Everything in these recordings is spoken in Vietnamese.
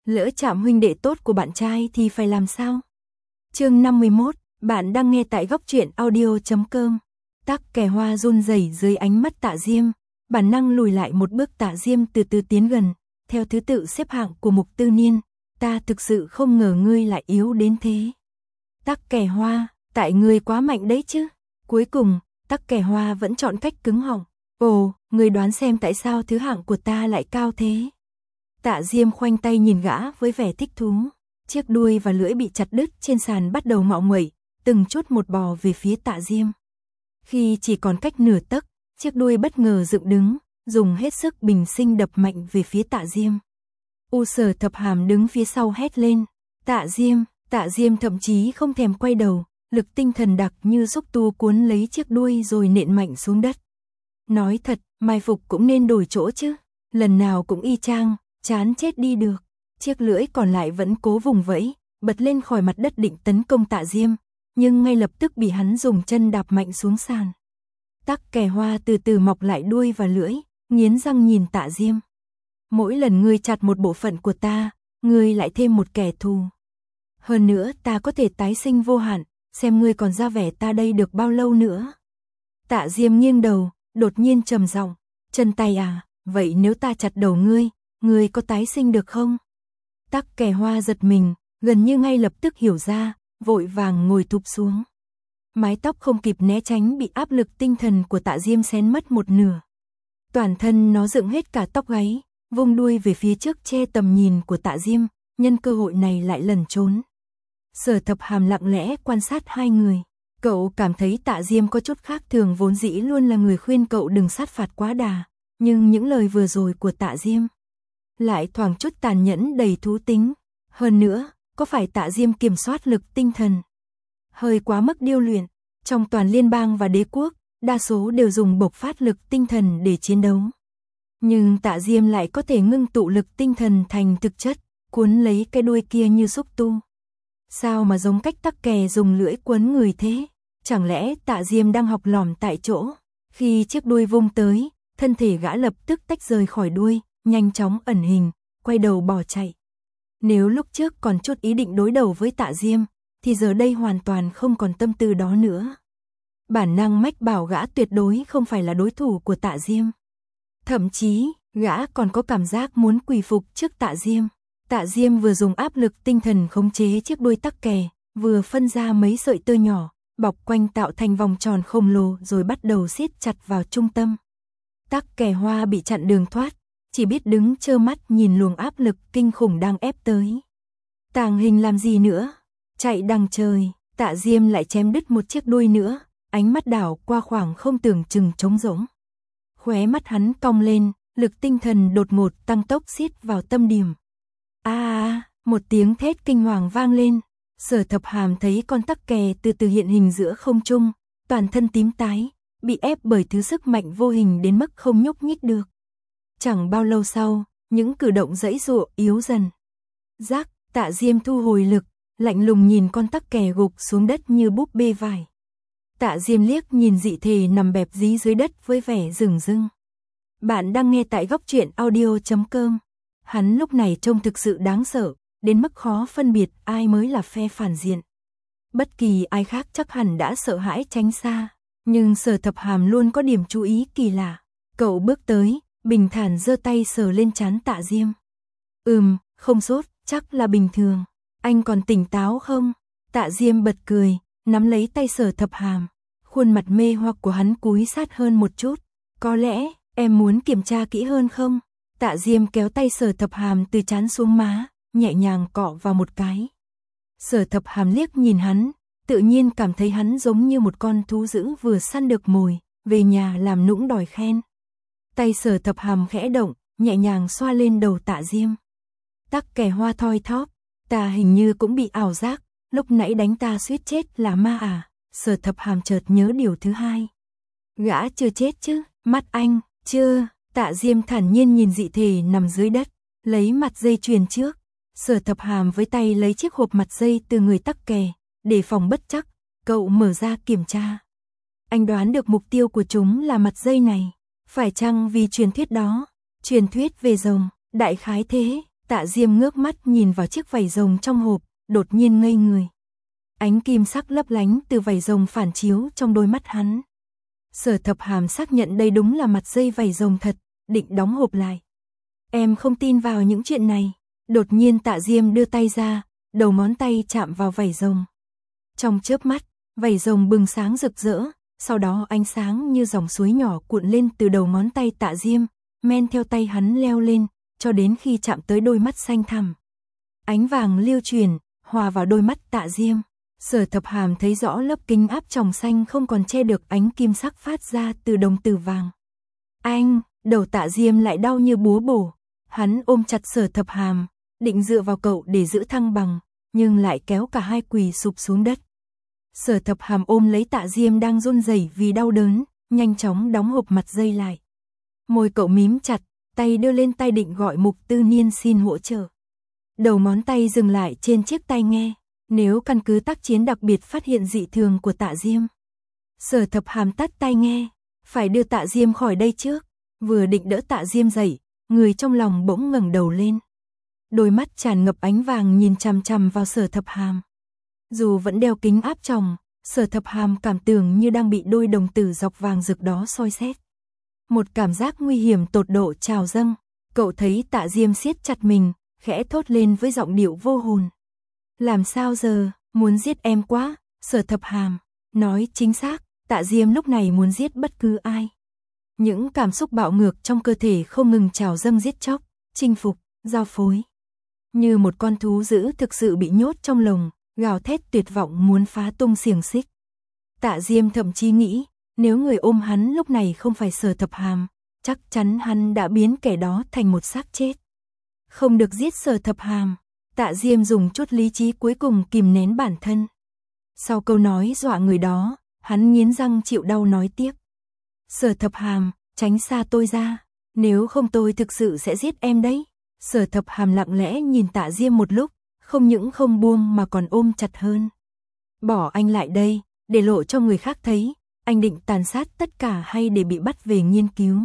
lỡ chạm huynh đệ tốt của bạn trai thì phải làm sao? Chương 51, bạn đang nghe tại góc truyện audio.com. Tắc Kè Hoa run rẩy dưới ánh mắt Tạ Diêm, bản năng lùi lại một bước. Tạ Diêm từ từ tiến gần, theo thứ tự xếp hạng của Mục Tư Niên, ta thực sự không ngờ ngươi lại yếu đến thế. Tắc Kè Hoa, tại ngươi quá mạnh đấy chứ. Cuối cùng, Tắc Kè Hoa vẫn chọn cách cứng họng. Ồ, ngươi đoán xem tại sao thứ hạng của ta lại cao thế? Tạ Diêm khoanh tay nhìn gã với vẻ thích thú. Chiếc đuôi và lưỡi bị chặt đứt trên sàn bắt đầu ngọ nguậy, từng chút một bò về phía Tạ Diêm. Khi chỉ còn cách nửa tấc, chiếc đuôi bất ngờ dựng đứng, dùng hết sức bình sinh đập mạnh về phía Tạ Diêm. Sở Thập Hàm đứng phía sau hét lên. Tạ Diêm thậm chí không thèm quay đầu, lực tinh thần đặc như xúc tu cuốn lấy chiếc đuôi rồi nện mạnh xuống đất. Nói thật, mai phục cũng nên đổi chỗ chứ, lần nào cũng y chang, chán chết đi được. Chiếc lưỡi còn lại vẫn cố vùng vẫy, bật lên khỏi mặt đất định tấn công Tạ Diêm, nhưng ngay lập tức bị hắn dùng chân đạp mạnh xuống sàn. Tắc Kè Hoa từ từ mọc lại đuôi và lưỡi, nghiến răng nhìn Tạ Diêm. Mỗi lần ngươi chặt một bộ phận của ta, ngươi lại thêm một kẻ thù. Hơn nữa ta có thể tái sinh vô hạn, xem ngươi còn ra vẻ ta đây được bao lâu nữa. Tạ Diêm nghiêng đầu, đột nhiên trầm giọng, chân tay à, vậy nếu ta chặt đầu ngươi có tái sinh được không? Tắc Kè Hoa giật mình, gần như ngay lập tức hiểu ra, vội vàng ngồi thụp xuống. Mái tóc không kịp né tránh bị áp lực tinh thần của Tạ Diêm xén mất một nửa. Toàn thân nó dựng hết cả tóc gáy, vung đuôi về phía trước che tầm nhìn của Tạ Diêm, nhân cơ hội này lại lẩn trốn. Sở Thập Hàm lặng lẽ quan sát hai người. Cậu cảm thấy Tạ Diêm có chút khác thường, vốn dĩ luôn là người khuyên cậu đừng sát phạt quá đà, nhưng những lời vừa rồi của Tạ Diêm lại thoảng chút tàn nhẫn đầy thú tính. Hơn nữa, có phải Tạ Diêm kiểm soát lực tinh thần hơi quá mức điêu luyện? Trong toàn liên bang và đế quốc, đa số đều dùng bộc phát lực tinh thần để chiến đấu. Nhưng Tạ Diêm lại có thể ngưng tụ lực tinh thần thành thực chất, cuốn lấy cái đuôi kia như xúc tu. Sao mà giống cách Tắc Kè dùng lưỡi quấn người thế? Chẳng lẽ Tạ Diêm đang học lỏm tại chỗ? Khi chiếc đuôi vung tới, thân thể gã lập tức tách rời khỏi đuôi, nhanh chóng ẩn hình, quay đầu bỏ chạy. Nếu lúc trước còn chút ý định đối đầu với Tạ Diêm, thì giờ đây hoàn toàn không còn tâm tư đó nữa. Bản năng mách bảo gã tuyệt đối không phải là đối thủ của Tạ Diêm. Thậm chí, gã còn có cảm giác muốn quỳ phục trước Tạ Diêm. Tạ Diêm vừa dùng áp lực tinh thần khống chế chiếc đuôi Tắc Kè, vừa phân ra mấy sợi tơ nhỏ, bọc quanh tạo thành vòng tròn khổng lồ rồi bắt đầu siết chặt vào trung tâm. Tắc Kè Hoa bị chặn đường thoát, chỉ biết đứng trơ mắt nhìn luồng áp lực kinh khủng đang ép tới. Tàng hình làm gì nữa? Chạy đằng trời, Tạ Diêm lại chém đứt một chiếc đuôi nữa, ánh mắt đảo qua khoảng không tưởng chừng trống rỗng. Khóe mắt hắn cong lên, lực tinh thần đột ngột tăng tốc siết vào tâm điểm. Một tiếng thét kinh hoàng vang lên. Sở Thập Hàm thấy con Tắc Kè từ từ hiện hình giữa không trung, toàn thân tím tái, bị ép bởi thứ sức mạnh vô hình đến mức không nhúc nhích được. Chẳng bao lâu sau, những cử động giãy giụa yếu dần. Rắc, Tạ Diêm thu hồi lực, lạnh lùng nhìn con Tắc Kè gục xuống đất như búp bê vải. Tạ Diêm liếc nhìn dị thể nằm bẹp dí dưới đất với vẻ dửng dưng. Bạn đang nghe tại góc truyện audio.com. Hắn lúc này trông thực sự đáng sợ, đến mức khó phân biệt ai mới là phe phản diện. Bất kỳ ai khác chắc hẳn đã sợ hãi tránh xa, nhưng Sở Thập Hàm luôn có điểm chú ý kỳ lạ. Cậu bước tới, bình thản giơ tay sờ lên trán Tạ Diêm. Không sốt, chắc là bình thường. Anh còn tỉnh táo không? Tạ Diêm bật cười, nắm lấy tay Sở Thập Hàm. Khuôn mặt mê hoặc của hắn cúi sát hơn một chút. Có lẽ, em muốn kiểm tra kỹ hơn không? Tạ Diêm kéo tay Sở Thập Hàm từ trán xuống má, nhẹ nhàng cọ vào một cái. Sở Thập Hàm liếc nhìn hắn, tự nhiên cảm thấy hắn giống như một con thú dữ vừa săn được mồi, về nhà làm nũng đòi khen. Tay Sở Thập Hàm khẽ động, nhẹ nhàng xoa lên đầu Tạ Diêm. Tắc Kè Hoa thoi thóp, ta hình như cũng bị ảo giác, lúc nãy đánh ta suýt chết là ma à? Sở Thập Hàm chợt nhớ điều thứ hai. Gã chưa chết chứ? Mắt anh, chưa. Tạ Diêm thản nhiên nhìn dị thể nằm dưới đất, lấy mặt dây chuyền trước. Sở Thập Hàm với tay lấy chiếc hộp mặt dây từ người Tắc Kè, để phòng bất trắc, cậu mở ra kiểm tra. Anh đoán được mục tiêu của chúng là mặt dây này. Phải chăng vì truyền thuyết đó? Truyền thuyết về rồng, đại khái thế. Tạ Diêm ngước mắt nhìn vào chiếc vảy rồng trong hộp, đột nhiên ngây người. Ánh kim sắc lấp lánh từ vảy rồng phản chiếu trong đôi mắt hắn. Sở Thập Hàm xác nhận đây đúng là mặt dây vảy rồng thật, định đóng hộp lại. Em không tin vào những chuyện này. Đột nhiên Tạ Diêm đưa tay ra, đầu ngón tay chạm vào vảy rồng. Trong chớp mắt, vảy rồng bừng sáng rực rỡ, sau đó ánh sáng như dòng suối nhỏ cuộn lên từ đầu ngón tay Tạ Diêm, men theo tay hắn leo lên, cho đến khi chạm tới đôi mắt xanh thẳm. Ánh vàng lưu chuyển, hòa vào đôi mắt Tạ Diêm. Sở Thập Hàm thấy rõ lớp kính áp tròng xanh không còn che được ánh kim sắc phát ra từ đồng tử vàng. Anh, đầu Tạ Diêm lại đau như búa bổ. Hắn ôm chặt Sở Thập Hàm, định dựa vào cậu để giữ thăng bằng, nhưng lại kéo cả hai quỳ sụp xuống đất. Sở Thập Hàm ôm lấy Tạ Diêm đang run rẩy vì đau đớn, nhanh chóng đóng hộp mặt dây lại. Môi cậu mím chặt, tay đưa lên tai định gọi Mục Tư Niên xin hỗ trợ. Đầu ngón tay dừng lại trên chiếc tai nghe, nếu căn cứ tác chiến đặc biệt phát hiện dị thường của Tạ Diêm. Sở Thập Hàm tắt tai nghe, phải đưa Tạ Diêm khỏi đây trước, vừa định đỡ Tạ Diêm dậy, người trong lòng bỗng ngẩng đầu lên. Đôi mắt tràn ngập ánh vàng nhìn chằm chằm vào Sở Thập Hàm. Dù vẫn đeo kính áp tròng, Sở Thập Hàm cảm tưởng như đang bị đôi đồng tử dọc vàng rực đó soi xét. Một cảm giác nguy hiểm tột độ trào dâng, cậu thấy Tạ Diêm siết chặt mình, khẽ thốt lên với giọng điệu vô hồn. Làm sao giờ, muốn giết em quá, Sở Thập Hàm. Nói chính xác, Tạ Diêm lúc này muốn giết bất cứ ai. Những cảm xúc bạo ngược trong cơ thể không ngừng trào dâng giết chóc, chinh phục, giao phối. Như một con thú dữ thực sự bị nhốt trong lồng, gào thét tuyệt vọng muốn phá tung xiềng xích. Tạ Diêm thậm chí nghĩ, nếu người ôm hắn lúc này không phải Sở Thập Hàm, chắc chắn hắn đã biến kẻ đó thành một xác chết. Không được giết Sở Thập Hàm, Tạ Diêm dùng chút lý trí cuối cùng kìm nén bản thân. Sau câu nói dọa người đó, hắn nghiến răng chịu đau nói tiếp. Sở Thập Hàm, tránh xa tôi ra, nếu không tôi thực sự sẽ giết em đấy. Sở Thập Hàm lặng lẽ nhìn Tạ Diêm một lúc, không những không buông mà còn ôm chặt hơn. Bỏ anh lại đây, để lộ cho người khác thấy, anh định tàn sát tất cả hay để bị bắt về nghiên cứu.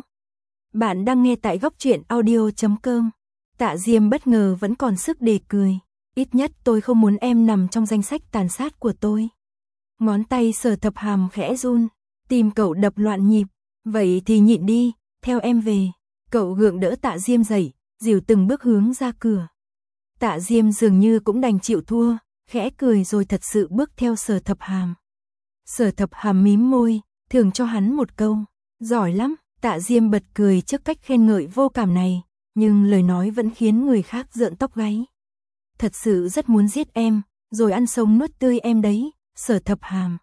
Bạn đang nghe tại Góc Truyện Audio.com. Tạ Diêm bất ngờ vẫn còn sức để cười. Ít nhất tôi không muốn em nằm trong danh sách tàn sát của tôi. Ngón tay Sở Thập Hàm khẽ run, tim cậu đập loạn nhịp. Vậy thì nhịn đi, theo em về. Cậu gượng đỡ Tạ Diêm dậy, dìu từng bước hướng ra cửa. Tạ Diêm dường như cũng đành chịu thua, khẽ cười rồi thật sự bước theo Sở Thập Hàm. Sở Thập Hàm mím môi, thưởng cho hắn một câu. Giỏi lắm, Tạ Diêm bật cười trước cách khen ngợi vô cảm này, nhưng lời nói vẫn khiến người khác rợn tóc gáy. Thật sự rất muốn giết em, rồi ăn sống nuốt tươi em đấy, Sở Thập Hàm.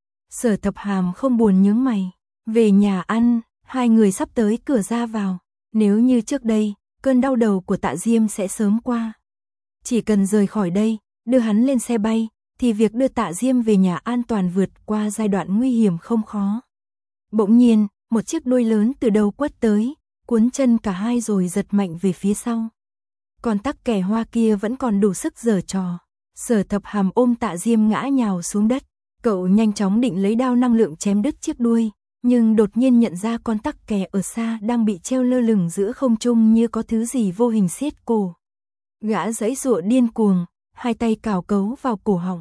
Sở Thập Hàm không buồn nhướng mày. Về nhà ăn, hai người sắp tới cửa ra vào. Nếu như trước đây, cơn đau đầu của Tạ Diêm sẽ sớm qua. Chỉ cần rời khỏi đây, đưa hắn lên xe bay, thì việc đưa Tạ Diêm về nhà an toàn vượt qua giai đoạn nguy hiểm không khó. Bỗng nhiên, một chiếc đuôi lớn từ đầu quất tới, cuốn chân cả hai rồi giật mạnh về phía sau. Còn tắc kè hoa kia vẫn còn đủ sức giở trò. Sở Thập Hàm ôm Tạ Diêm ngã nhào xuống đất. Cậu nhanh chóng định lấy đao năng lượng chém đứt chiếc đuôi, nhưng đột nhiên nhận ra con tắc kè ở xa đang bị treo lơ lửng giữa không trung như có thứ gì vô hình siết cổ. Gã giãy giụa điên cuồng, hai tay cào cấu vào cổ họng.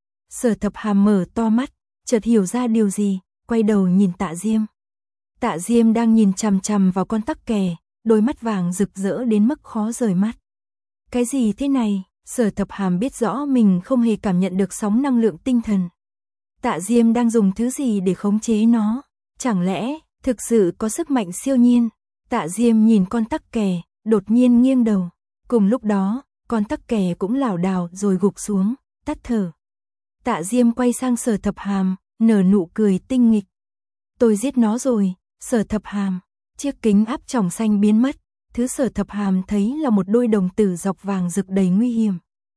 Sở Thập Hàm mở to mắt, chợt hiểu ra điều gì, quay đầu nhìn Tạ Diêm. Tạ Diêm đang nhìn chằm chằm vào con tắc kè, đôi mắt vàng rực rỡ đến mức khó rời mắt. Cái gì thế này? Sở Thập Hàm biết rõ mình không hề cảm nhận được sóng năng lượng tinh thần. Tạ Diêm đang dùng thứ gì để khống chế nó? Chẳng lẽ thực sự có sức mạnh siêu nhiên? Tạ Diêm nhìn con tắc kè, đột nhiên nghiêng đầu. Cùng lúc đó, con tắc kè cũng lảo đảo rồi gục xuống, tắt thở. Tạ Diêm quay sang Sở Thập Hàm, nở nụ cười tinh nghịch. Tôi giết nó rồi, Sở Thập Hàm. Chiếc kính áp tròng xanh biến mất, thứ Sở Thập Hàm thấy là một đôi đồng tử dọc vàng rực đầy nguy hiểm.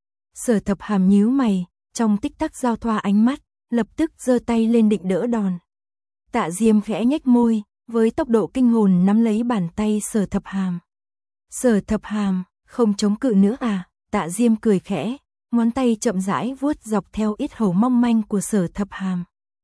Sở Thập Hàm nhíu mày, trong tích tắc giao thoa ánh mắt, lập tức giơ tay lên định đỡ đòn. Tạ Diêm khẽ nhếch môi, với tốc độ kinh hồn nắm lấy bàn tay Sở Thập Hàm. Sở Thập Hàm, không chống cự nữa à? Tạ Diêm cười khẽ, ngón tay chậm rãi vuốt dọc theo yết hầu mong manh của Sở Thập Hàm.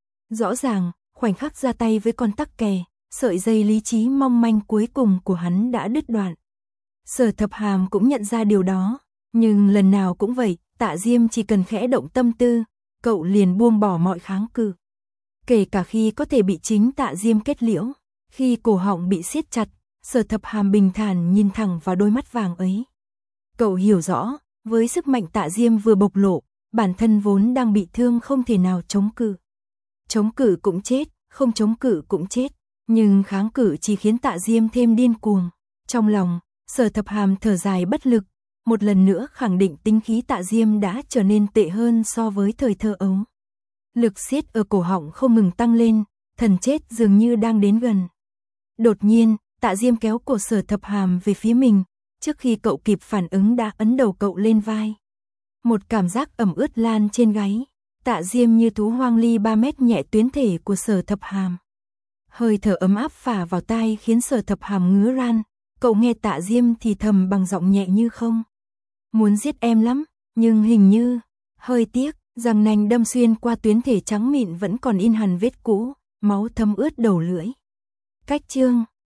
Rõ ràng, khoảnh khắc ra tay với con tắc kè, sợi dây lý trí mong manh cuối cùng của hắn đã đứt đoạn. Sở Thập Hàm cũng nhận ra điều đó, nhưng lần nào cũng vậy, Tạ Diêm chỉ cần khẽ động tâm tư, cậu liền buông bỏ mọi kháng cự. Kể cả khi có thể bị chính Tạ Diêm kết liễu, khi cổ họng bị siết chặt, Sở Thập Hàm bình thản nhìn thẳng vào đôi mắt vàng ấy. Cậu hiểu rõ, với sức mạnh Tạ Diêm vừa bộc lộ, bản thân vốn đang bị thương không thể nào chống cự. Chống cự cũng chết, không chống cự cũng chết, nhưng kháng cự chỉ khiến Tạ Diêm thêm điên cuồng. Trong lòng, Sở Thập Hàm thở dài bất lực, một lần nữa khẳng định tính khí Tạ Diêm đã trở nên tệ hơn so với thời thơ ấu. Lực siết ở cổ họng không ngừng tăng lên, thần chết dường như đang đến gần. Đột nhiên, Tạ Diêm kéo cổ Sở Thập Hàm về phía mình, trước khi cậu kịp phản ứng đã ấn đầu cậu lên vai. Một cảm giác ẩm ướt lan trên gáy, Tạ Diêm như thú hoang ly 3 mét nhẹ tuyến thể của Sở Thập Hàm. Hơi thở ấm áp phả vào tai khiến Sở Thập Hàm ngứa ran, cậu nghe Tạ Diêm thì thầm bằng giọng nhẹ như không. Muốn giết em lắm, nhưng hình như, hơi tiếc, răng nanh đâm xuyên qua tuyến thể trắng mịn vẫn còn in hằn vết cũ, máu thấm ướt đầu lưỡi. Cách chương